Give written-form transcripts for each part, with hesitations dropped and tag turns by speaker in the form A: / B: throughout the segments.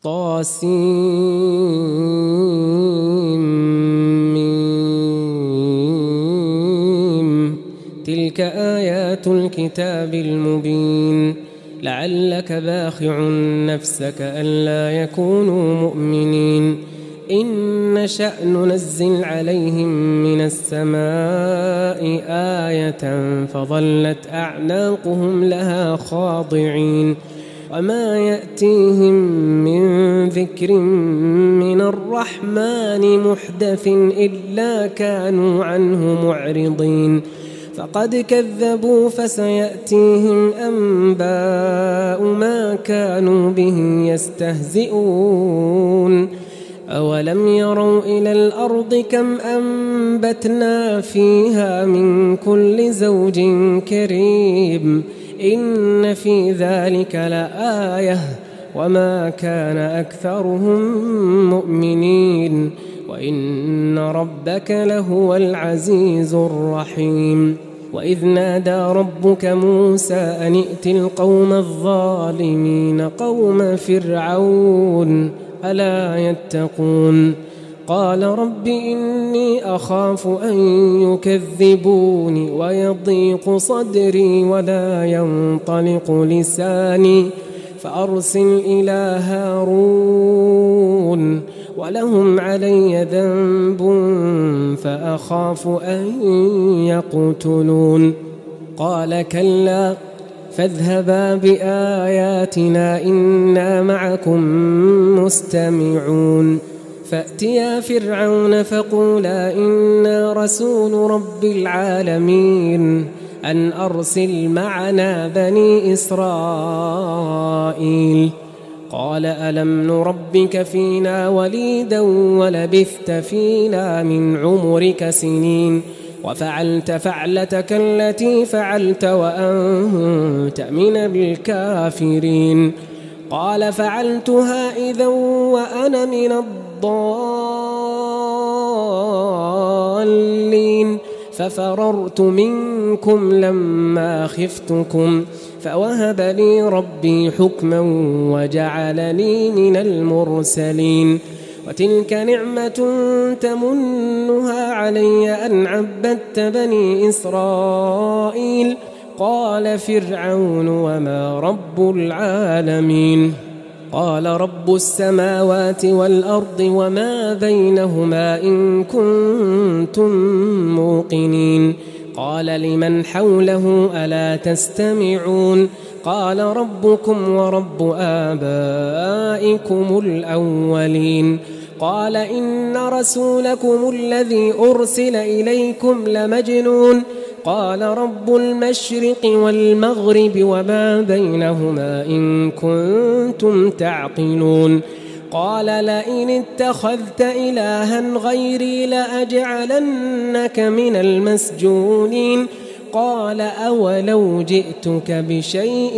A: طاسيم تلك آيات الكتاب المبين لعلك باخع نفسك ألا يكونوا مؤمنين إن نشأ ننزل عليهم من السماء آية فظلت أعناقهم لها خاضعين وما يأتيهم من ذكر من الرحمن محدث إلا كانوا عنه معرضين فقد كذبوا فسيأتيهم أنباء ما كانوا به يستهزئون أولم يروا إلى الأرض كم أنبتنا فيها من كل زوج كريم إن في ذلك لآية وما كان أكثرهم مؤمنين وإن ربك لهو العزيز الرحيم وإذ نادى ربك موسى أن ائت القوم الظالمين قوم فرعون ألا يتقون قال رب إني أخاف أن يكذبوني ويضيق صدري ولا ينطلق لساني فأرسل إلى هارون ولهم علي ذنب فأخاف أن يقتلون قال كلا فاذهبا بآياتنا إنا معكم مستمعون فأتيا فرعون فقولا إنا رسول رب العالمين أن أرسل معنا بني إسرائيل قال ألم نربك فينا وليدا ولبثت فينا من عمرك سنين وفعلت فعلتك التي فعلت وأنت من الكافرين قال فعلتها إذا وأنا من الضالين ففررت منكم لما خفتكم فوهب لي ربي حكما وجعلني من المرسلين وتلك نعمة تمنها علي أن عبدت بني إسرائيل قال فرعون وما رب العالمين قال رب السماوات والأرض وما بينهما إن كنتم موقنين قال لمن حوله ألا تستمعون قال ربكم ورب آبائكم الأولين قال إن رسولكم الذي أرسل إليكم لمجنون قال رب المشرق والمغرب وما بينهما إن كنتم تعقلون قال لئن اتخذت إلها غيري لأجعلنك من المسجونين قال أولو جئتك بشيء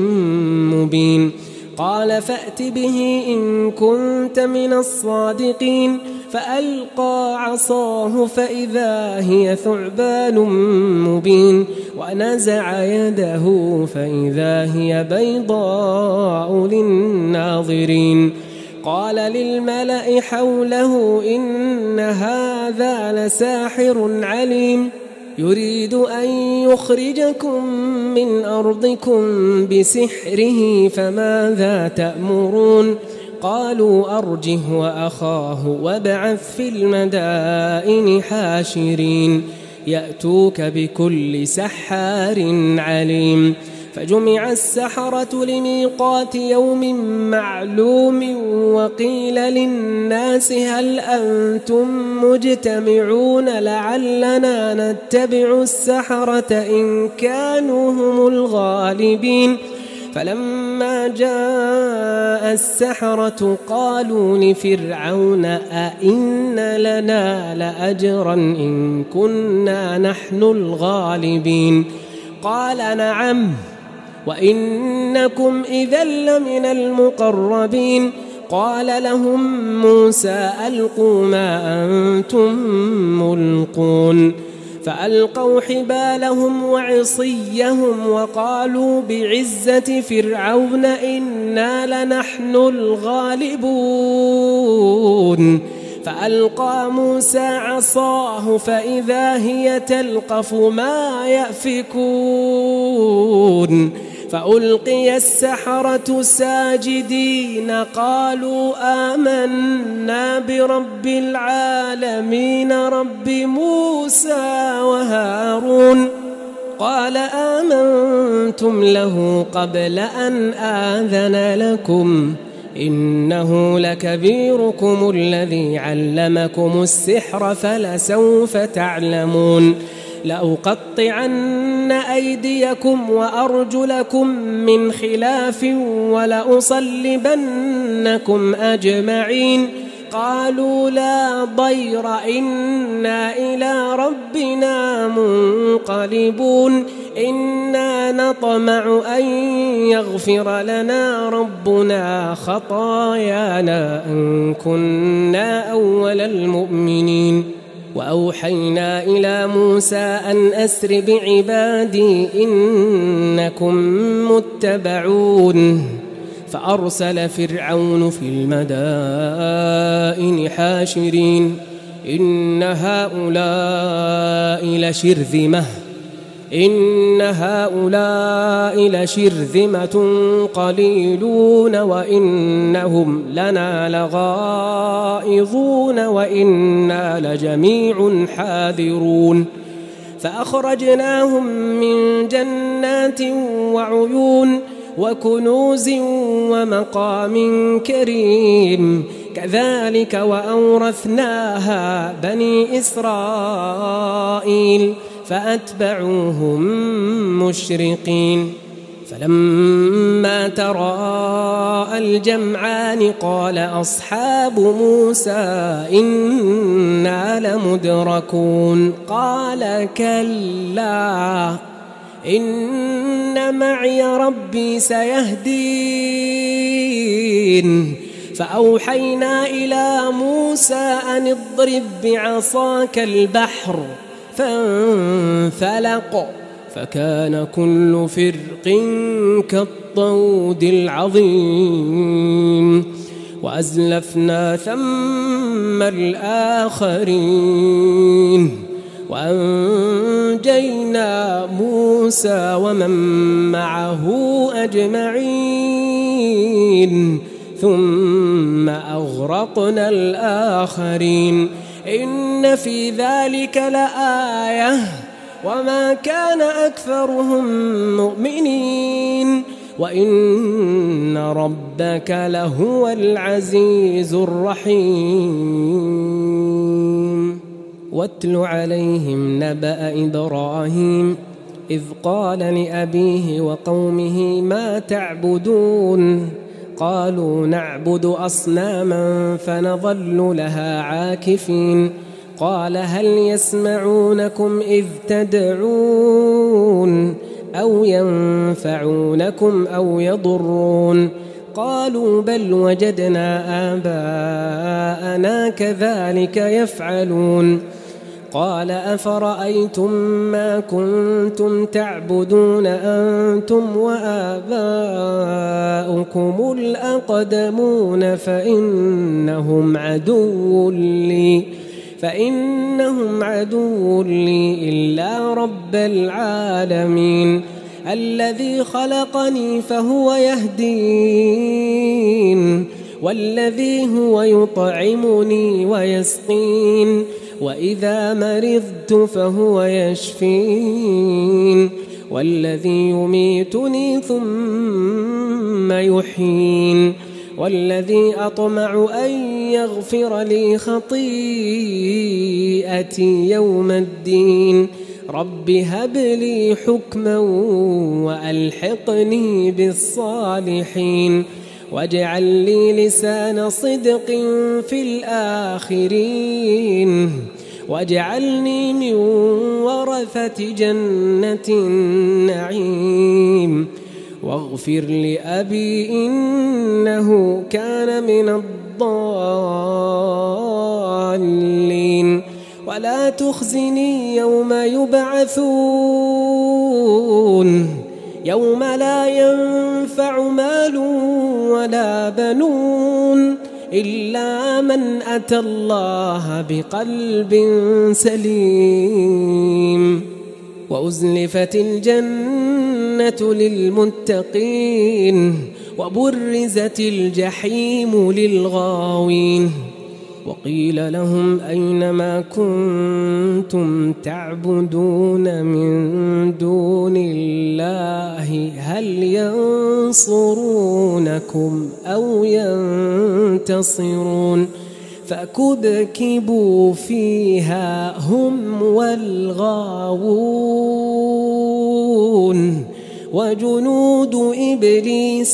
A: مبين قال فأت به إن كنت من الصادقين فألقى عصاه فإذا هي ثعبان مبين ونزع يده فإذا هي بيضاء للناظرين قال للملأ حوله إن هذا لساحر عليم يريد أن يخرجكم من أرضكم بسحره فماذا تأمرون قالوا أرجه وأخاه وابعث في المدائن حاشرين يأتوك بكل سحار عليم فجمع السحرة لميقات يوم معلوم وقيل للناس هل أنتم مجتمعون لعلنا نتبع السحرة إن كانوا هم الغالبين فلما جاء السحرة قالوا لفرعون أئن لنا لأجرا إن كنا نحن الغالبين قال نعم وإنكم إذا لمن المقربين قال لهم موسى ألقوا ما أنتم ملقون فألقوا حبالهم وعصيهم وقالوا بعزة فرعون إنا لنحن الغالبون فألقى موسى عصاه فإذا هي تلقف ما يأفكون فألقي السحرة ساجدين قالوا آمنا برب العالمين رب موسى وهارون قال آمنتم له قبل أن آذن لكم إنه لكبيركم الذي علمكم السحر فلسوف تعلمون لأقطعن أيديكم وأرجلكم من خلاف ولأصلبنكم أجمعين قالوا لا ضير إنا إلى ربنا منقلبون إنا نطمع أن يغفر لنا ربنا خطايانا أن كنا أول المؤمنين وأوحينا إلى موسى أن أسر بعبادي إنكم متبعون فأرسل فرعون في المدائن حاشرين إن هؤلاء لشرذمة قليلون وإنهم لنا لغائظون وإنا لجميع حاذرون فأخرجناهم من جنات وعيون وكنوز ومقام كريم كذلك وأورثناها بني إسرائيل فأتبعوهم مشرقين فلما تراءى الجمعان قال أصحاب موسى إنا لمدركون قال كلا إن معي ربي سيهدين فأوحينا إلى موسى أن اضرب بعصاك البحر فانفلق فكان كل فرق كالطود العظيم وأزلفنا ثم الآخرين وأنجينا موسى ومن معه أجمعين ثم أغرقنا الآخرين إن في ذلك لآية وما كان أكثرهم مؤمنين وإن ربك لهو العزيز الرحيم واتل عليهم نبأ إبراهيم إذ قال لأبيه وقومه ما تعبدون قالوا نعبد أصناما فنظل لها عاكفين قال هل يسمعونكم إذ تدعون أو ينفعونكم أو يضرون قالوا بل وجدنا آباءنا كذلك يفعلون قال أفرأيتم ما كنتم تعبدون أنتم وآباؤكم الأقدمون فإنهم عدو لي إلا رب العالمين الذي خلقني فهو يهدين والذي هو يطعمني ويسقين وإذا مرضت فهو يشفين والذي يميتني ثم يحيين والذي أطمع أن يغفر لي خطيئتي يوم الدين رب هب لي حكما وألحقني بالصالحين واجعل لي لسان صدق في الآخرين واجعلني من ورثة جنة النعيم واغفر لأبي إنه كان من الضالين ولا تخزني يوم يبعثون يوم لا ينفع مال ولا بنون إلا من أتى الله بقلب سليم وأزلفت الجنة للمتقين وبرزت الجحيم للغاوين وقيل لهم أين ما كنتم تعبدون من دون الله هل ينصرونكم أو ينتصرون فكبكبوا فيها هم والغاوون وجنود إبليس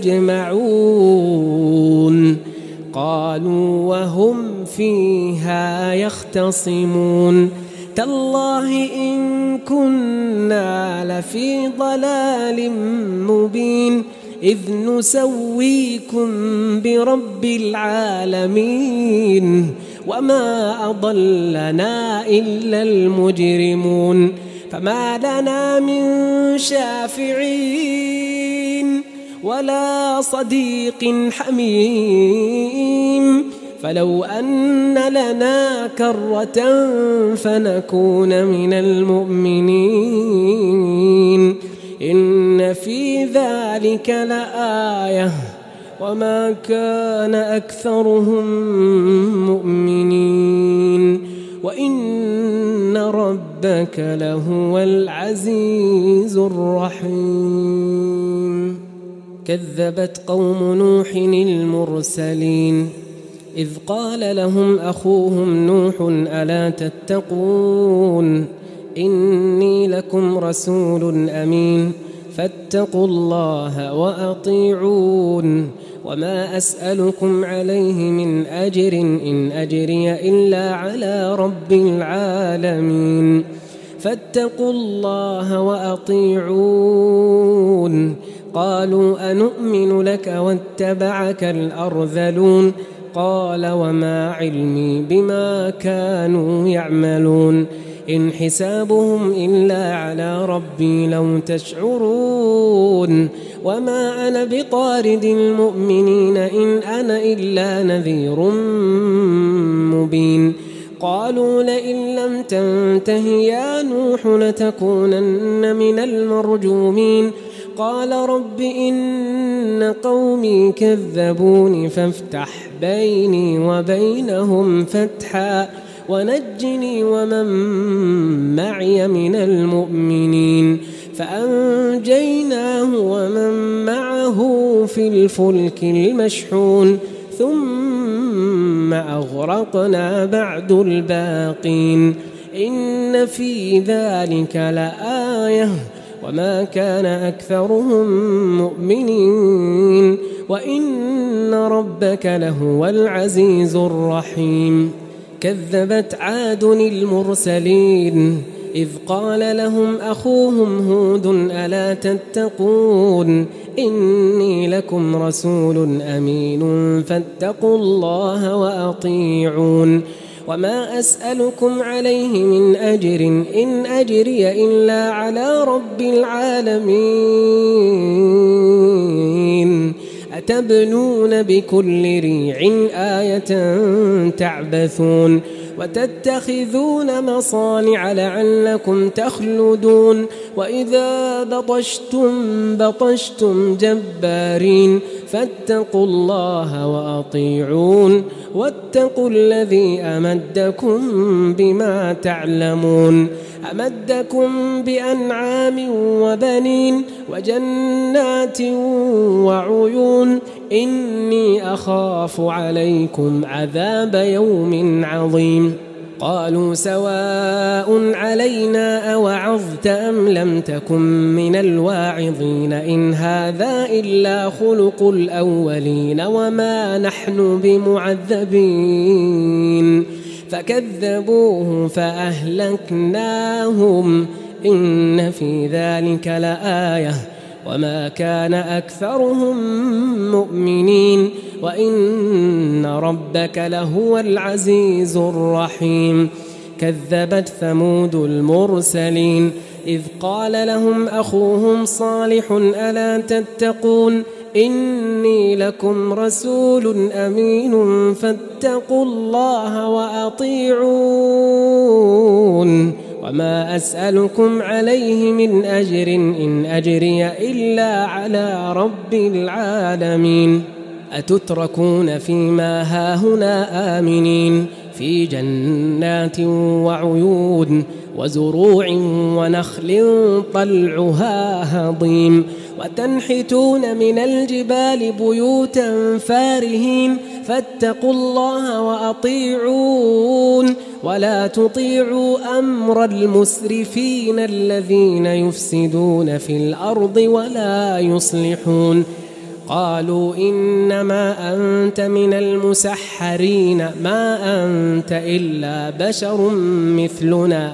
A: أجمعون قالوا وهم فيها يختصمون تالله إن كنا لفي ضلال مبين إذ نسويكم برب العالمين وما أضلنا إلا المجرمون فما لنا من شافعين ولا صديق حميم فلو أن لنا كرة فنكون من المؤمنين إن في ذلك لآية وما كان أكثرهم مؤمنين وإن ربك لهو العزيز الرحيم كذبت قوم نوح المرسلين إذ قال لهم أخوهم نوح ألا تتقون إني لكم رسول أمين فاتقوا الله وأطيعون وما أسألكم عليه من أجر إن أجري إلا على رب العالمين فاتقوا الله وأطيعون قالوا أنؤمن لك واتبعك الأرذلون قال وما علمي بما كانوا يعملون إن حسابهم إلا على ربي لو تشعرون وما أنا بطارد المؤمنين إن أنا إلا نذير مبين قالوا لئن لم تنته يا نوح لتكونن من المرجومين قال رب إن قومي كذبون فافتح بيني وبينهم فتحا ونجني ومن معي من المؤمنين فأنجيناه ومن معه في الفلك المشحون ثم أغرقنا بعد الباقين إن في ذلك لآية وما كان أكثرهم مؤمنين وإن ربك لهو العزيز الرحيم كذبت عاد المرسلين إذ قال لهم أخوهم هود ألا تتقون إني لكم رسول أمين فاتقوا الله وأطيعون وما أسألكم عليه من أجر إن أجري إلا على رب العالمين أتبنون بكل ريع آية تعبثون وتتخذون مصانع لعلكم تخلدون وإذا بطشتم جبارين فاتقوا الله وأطيعون واتقوا الذي أمدكم بما تعلمون أمدكم بأنعام وبنين وجنات وعيون إني أخاف عليكم عذاب يوم عظيم قالوا سواء علينا أوعظت أم لم تكن من الواعظين إن هذا إلا خلق الأولين وما نحن بمعذبين فكذبوه فأهلكناهم إن في ذلك لآية وما كان أكثرهم مؤمنين وإن ربك لهو العزيز الرحيم كذبت ثمود المرسلين إذ قال لهم أخوهم صالح ألا تتقون إني لكم رسول أمين فاتقوا الله وأطيعون وما أسألكم عليه من أجر إن أجري إلا على رب العالمين أتتركون فيما هاهنا آمنين في جنات وعيون وزروع ونخل طلعها هضيم وتنحتون من الجبال بيوتا فارهين فاتقوا الله وأطيعون ولا تطيعوا أمر المسرفين الذين يفسدون في الأرض ولا يصلحون قالوا إنما أنت من المسحرين ما أنت إلا بشر مثلنا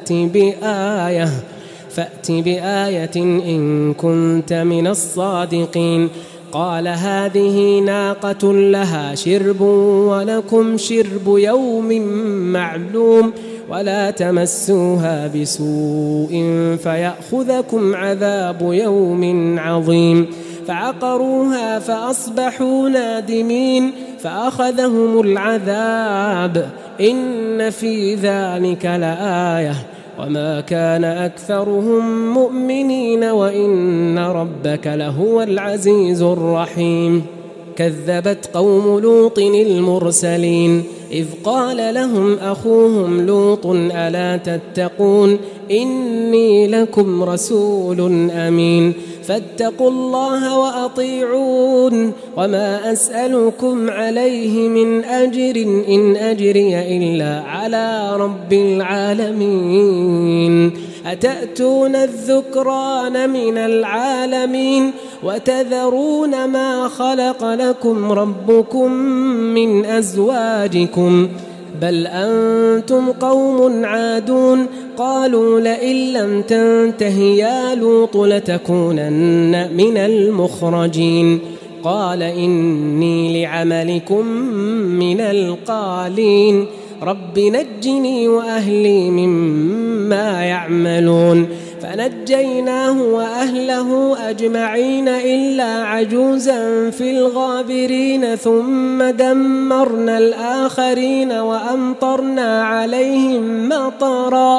A: فأت بآية إن كنت من الصادقين قال هذه ناقة لها شرب ولكم شرب يوم معلوم ولا تمسوها بسوء فيأخذكم عذاب يوم عظيم فعقروها فأصبحوا نادمين فأخذهم العذاب إن في ذلك لآية وما كان أكثرهم مؤمنين وإن ربك لهو العزيز الرحيم كذبت قوم لوط المرسلين إذ قال لهم أخوهم لوط ألا تتقون إني لكم رسول أمين فاتقوا الله وأطيعون وما أسألكم عليه من أجر إن أجري إلا على رب العالمين أتأتون الذكران من العالمين وتذرون ما خلق لكم ربكم من أزواجكم بل أنتم قوم عادون قالوا لئن لم تنته يا لوط لتكونن من المخرجين قال إني لعملكم من القالين رب نجني وأهلي مما يعملون فنجيناه وأهله أجمعين إلا عجوزا في الغابرين ثم دمرنا الآخرين وأمطرنا عليهم مطرا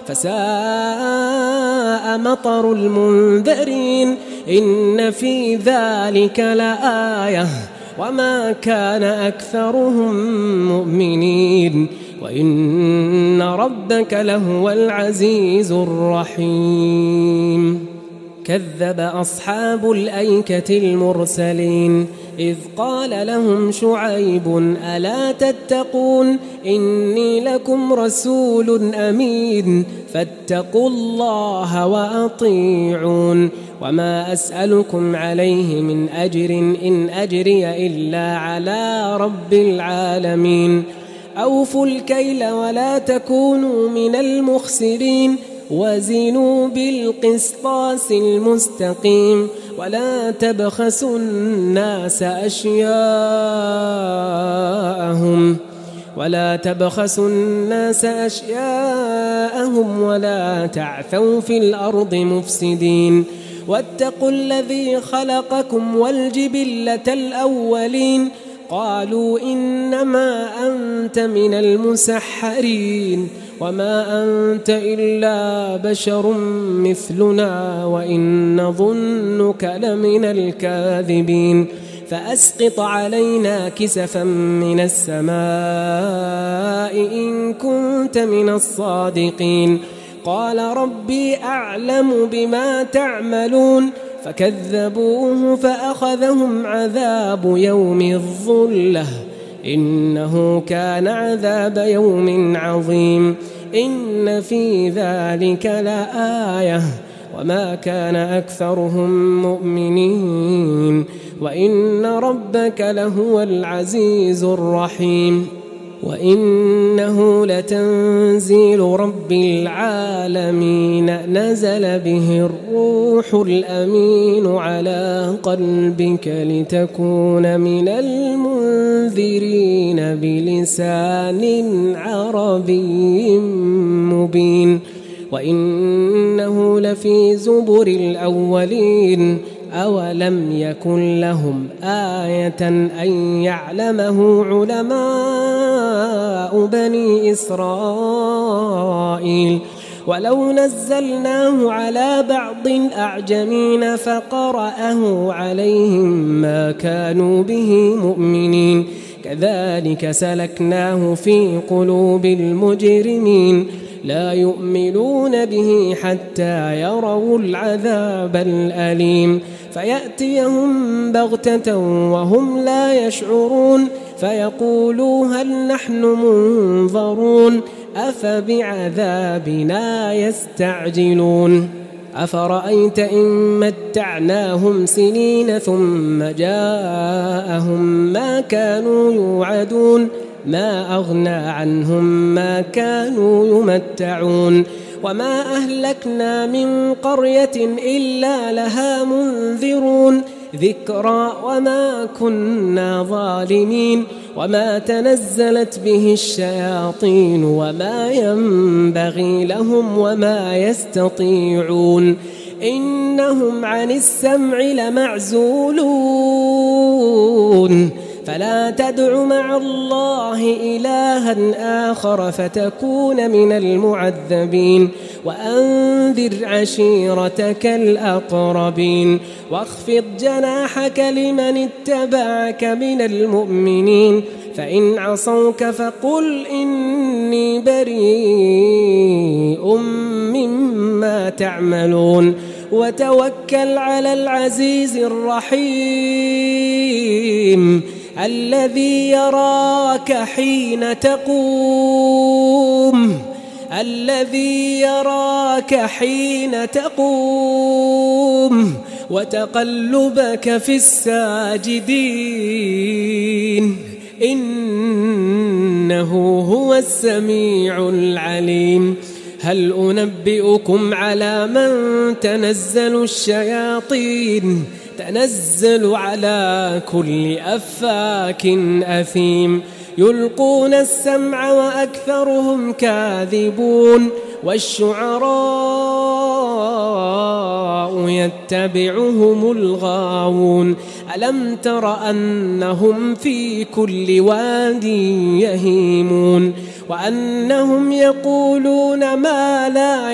A: فساء مطر المنذرين إن في ذلك لآية وما كان أكثرهم مؤمنين وإن ربك لهو العزيز الرحيم كذب أصحاب الأيكة المرسلين إذ قال لهم شعيب ألا تتقون إني لكم رسول أمين فاتقوا الله وأطيعون وما أسألكم عليه من أجر إن أجري إلا على رب العالمين أوفوا الكيل ولا تكونوا من المخسرين وزنوا بالقسطاس المستقيم ولا تبخسوا الناس أشياءهم ولا تعثوا في الأرض مفسدين واتقوا الذي خلقكم والجبلة الأولين قالوا إنما أنت من المسحرين وما أنت إلا بشر مثلنا وإن نظنك لمن الكاذبين فأسقط علينا كسفا من السماء إن كنت من الصادقين قال ربي أعلم بما تعملون فكذبوه فأخذهم عذاب يوم الظلة إنه كان عذاب يوم عظيم إن في ذلك لآية وما كان أكثرهم مؤمنين وإن ربك لهو العزيز الرحيم وإنه لتنزيل رب العالمين نزل به الروح الأمين على قلبك لتكون من المنذرين بلسان عربي مبين وإنه لفي زبر الأولين أولم يكن لهم آية أن يعلمه علماء بني إسرائيل ولو نزلناه على بعض الأعجمين فقرأه عليهم ما كانوا به مؤمنين كذلك سلكناه في قلوب المجرمين لا يؤمنون به حتى يروا العذاب الأليم فيأتيهم بغتة وهم لا يشعرون فيقولوا هل نحن منظرون أفبعذابنا يستعجلون أفرأيت إن متعناهم سنين ثم جاءهم ما كانوا يوعدون ما أغنى عنهم ما كانوا يمتعون وما أهلكنا من قرية إلا لها منذرون ذكرى وما كنا ظالمين وما تنزلت به الشياطين وما ينبغي لهم وما يستطيعون إنهم عن السمع لمعزولون فلا تدع مع الله إلها آخر فتكون من المعذبين وأنذر عشيرتك الأقربين واخفض جناحك لمن اتبعك من المؤمنين فإن عصوك فقل إني بريء مما تعملون وتوكل على العزيز الرحيم الذي يراك حين تقوم وتقلبك في الساجدين إنه هو السميع العليم هل أنبئكم على من تنزل الشياطين تنزل على كل أفاك أثيم يلقون السمع وأكثرهم كاذبون والشعراء يتبعهم الغاوون ألم تر أنهم في كل واد يهيمون وأنهم يقولون ما لا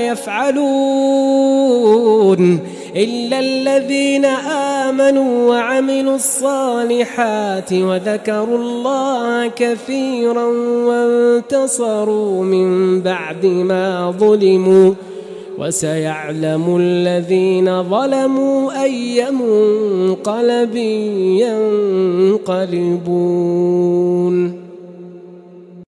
A: يفعلون إلا الذين آمنوا وعملوا الصالحات وذكروا الله كثيرا وانتصروا من بعد ما ظلموا وسيعلم الذين ظلموا أي منقلب ينقلبون